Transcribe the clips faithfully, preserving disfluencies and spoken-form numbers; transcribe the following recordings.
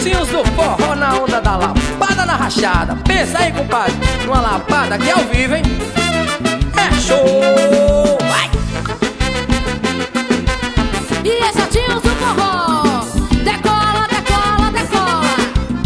Jatinhos do forró na onda da lapada na rachada. Pensa aí, compadre, numa lapada aqui ao vivo, hein? É show! Vai! E é Jatinhos do forró. Decola, decola, decola.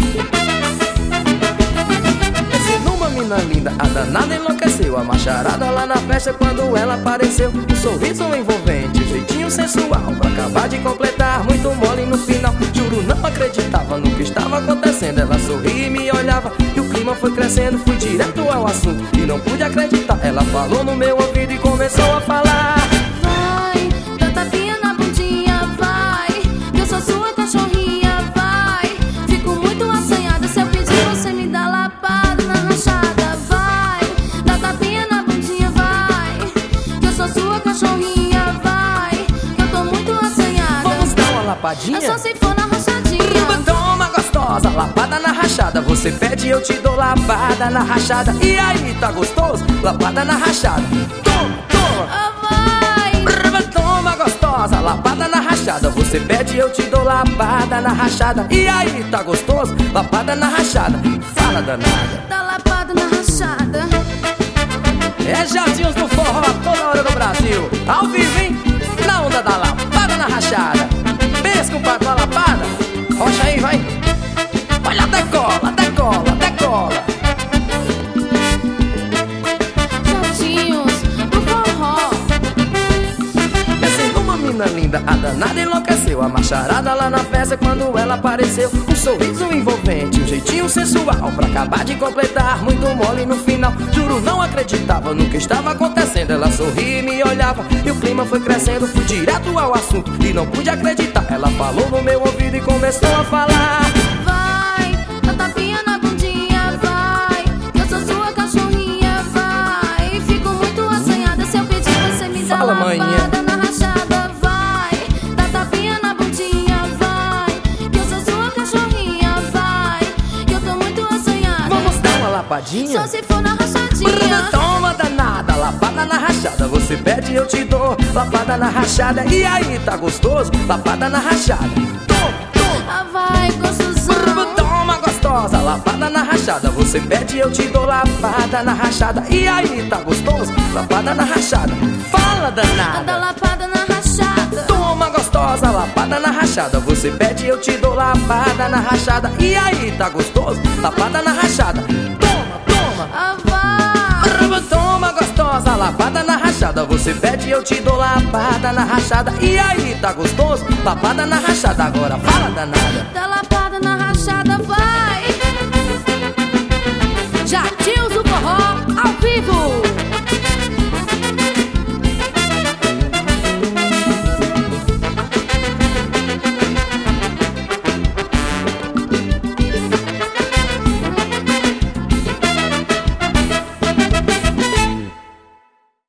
Esse numa mina linda, a danada enlouqueceu. A macharada lá na festa quando ela apareceu. Um sorriso envolvente, um jeitinho sensual, pra acabar de completar, muito mole no final. Juro, não acreditava no que estava acontecendo. Ela sorria e me olhava e o clima foi crescendo. Fui direto ao assunto e não pude acreditar. Ela falou no meu ouvido e começou a falar: Vai, dá tapinha na bundinha, vai, que eu sou sua cachorrinha, vai. Fico muito assanhada se eu pedir, você me dá lapada na rachada. Vai, dá tapinha na bundinha, vai, que eu sou sua cachorrinha, vai, que eu tô muito assanhada. Vamos dar uma lapadinha? É só se for na rachadinha. Toma gostosa, lapada na rachada. Você pede, eu te dou lapada na rachada. E aí, tá gostoso? Lapada na rachada. Toma, toma. Ah, vai. Toma gostosa, lapada na rachada. Você pede, eu te dou lapada na rachada. E aí, tá gostoso? Lapada na rachada. Fala, danada. Dá lapada na rachada. É Jatinhos do forró, toda hora no Brasil. Ao vivo, hein? Na onda da lapada na rachada. Pensa, compadre, uma lapada? Rocha aí, vai. Olha, decola, decola, decola. Jatinhos do forró. Essa uma mina linda, a danada enlouqueceu. A macharada lá na festa quando ela apareceu. Um sorriso envolvente, um jeitinho sensual, pra acabar de completar, muito mole no final. Juro, não acreditava no que estava acontecendo. Ela sorria e me olhava e o clima foi crescendo. Fui direto ao assunto e não pude acreditar. Ela falou no meu ouvido e começou a falar: Vai, dá tapinha na bundinha, vai, que eu sou sua cachorrinha, vai. Fico muito assanhada se eu pedir, você me dá Fala, lapada maninha. na rachada. Vai, dá tapinha na bundinha, vai, que eu sou sua cachorrinha, vai, que eu tô muito assanhada. Vamos dar uma lapadinha? Só se for na rachadinha. Toma, danada, lapada na rachada. Você pede, eu te dou lapada na rachada. E aí, tá gostoso? Lapada na rachada. Toma, toma. Ah, vai, gostosão. Toma gostosa, lapada na rachada. Você pede, eu te dou lapada na rachada. E aí, tá gostoso? Lapada na rachada. Fala, Dá danada. lapada na rachada. Toma gostosa, lapada na rachada. Você pede, eu te dou lapada na rachada. E aí, tá gostoso? Lapada na rachada. Toma, toma. Ah, vai. Toma gostosa, lapada na rachada. Você pede, eu te dou lapada na rachada. E aí, tá gostoso? Lapada na rachada. Agora fala, danada. Dá lapada